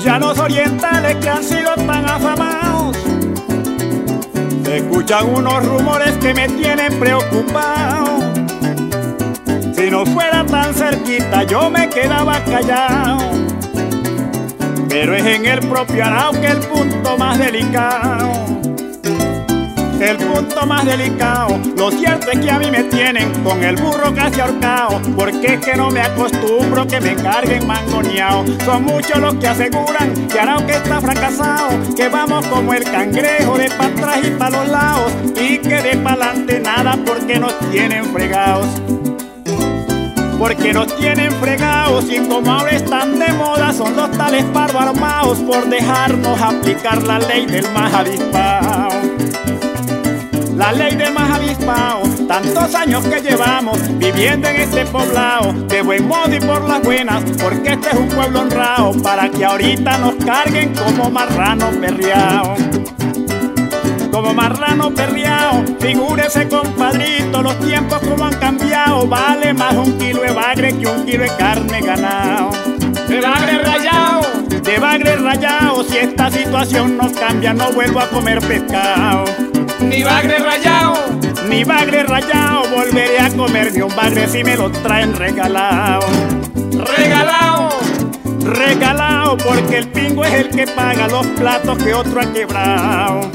llanos orientales que han sido tan afamados, se escuchan unos rumores que me tienen preocupado. Si no fuera tan cerquita yo me quedaba callado, pero es en el propio Arao que el punto más delicado. El punto más delicado, lo cierto es que a mí me tienen con el burro casi ahorcado, porque es que no me acostumbro que me carguen mangoneado. Son muchos los que aseguran que Arao que está fracasado, que vamos como el cangrejo de pa' atrás y pa' los lados, y que de pa'lante nada porque nos tienen fregados. Porque nos tienen fregados y como ahora están de moda son los tales pardos armados por dejarnos aplicar la ley del más avispao. La ley del más avispao, tantos años que llevamos viviendo en este poblado, de buen modo y por las buenas, porque este es un pueblo honrado, para que ahorita nos carguen como marrano perreao. Como marrano perreao, figúrese compadrito, los tiempos como han cambiado, vale más un kilo de bagre que un kilo de carne ganado. De bagre rayao, de bagre rayao, si esta situación no cambia no vuelvo a comer pescado. Ni bagre rayao, ni bagre rayao, volveré a comerme un bagre si me lo traen regalado. Regalao, regalao, porque el pingo es el que paga los platos que otro ha quebrado.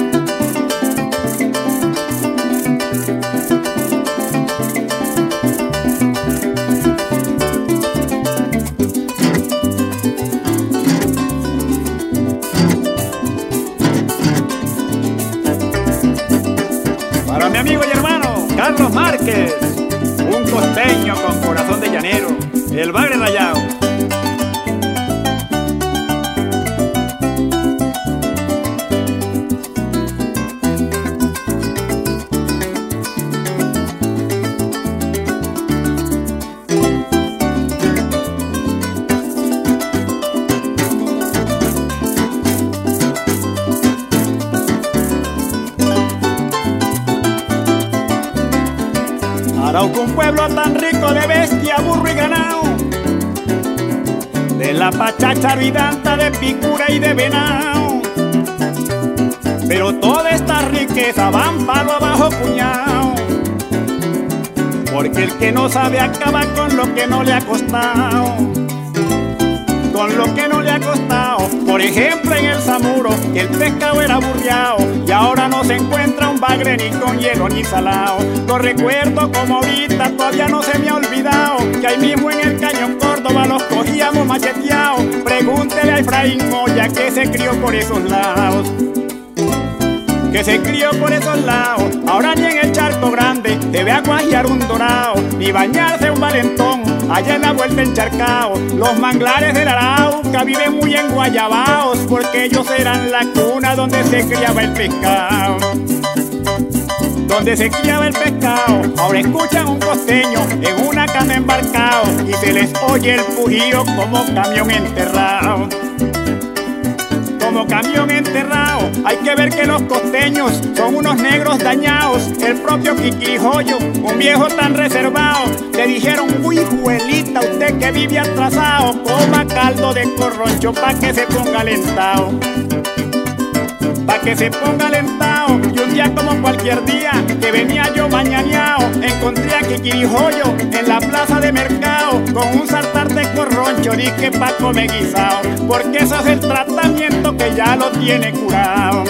Para mi amigo y hermano Carlos Márquez, un costeño con corazón de llanero, el bagre rayao. Arauco, un pueblo tan rico de bestia, burro y ganado, de la pachacha vidanta, de picura y de venao. Pero toda esta riqueza van palo abajo puñao, porque el que no sabe acaba con lo que no le ha costado. Con lo que no le ha costado, por ejemplo en el Zamuro, que el pescado era burreado, y ahora no se encuentra un bagre ni con hielo ni salado. Lo recuerdo como ahorita, todavía no se me ha olvidado, que ahí mismo en el Cañón Córdoba los cogíamos macheteados. Pregúntele a Efraín Moya que se crió por esos lados, que se crió por esos lados. Ahora ni en el Charco Grande se ve a guajear un dorado, ni bañarse un valentón allá en la vuelta encharcao. Los manglares del Arauca viven muy enguayabaos, porque ellos eran la cuna donde se criaba el pescado. Donde se criaba el pescado, ahora escuchan un costeño en una cama embarcado, y se les oye el pujío como camión enterrado. Como camión enterrado, hay que ver que los costeños son unos negros dañados. El propio Quiquirijoyo, un viejo tan reservado, le dijeron: uy, juelita, usted que vive atrasado, coma caldo de corroncho pa' que se ponga alentado. Pa' que se ponga alentado. Y un día como cualquier día, que venía yo mañaneado, encontré a Quiquirijoyo en la plaza de mercado, con un sartar de corroncho, dije pa' comer guisao, porque ese es el tratamiento que ya lo tiene curado.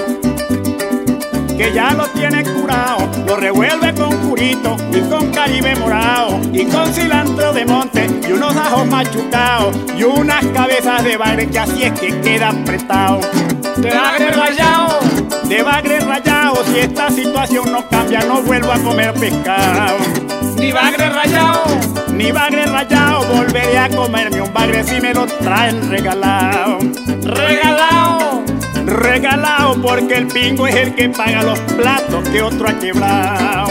Que ya lo tiene curado, lo revuelve con curito y con caribe morado, y con cilantro de monte y unos ajos machucados, y unas cabezas de bagre que así es que queda apretado. De bagre rayao, de bagre rayao, si esta situación no cambia no vuelvo a comer pescado. Ni bagre rayao, ni bagre rayao, volveré a comerme un bagre si me lo traen regalado. Regalao, regalado, porque el pingo es el que paga los platos que otro ha quebrado.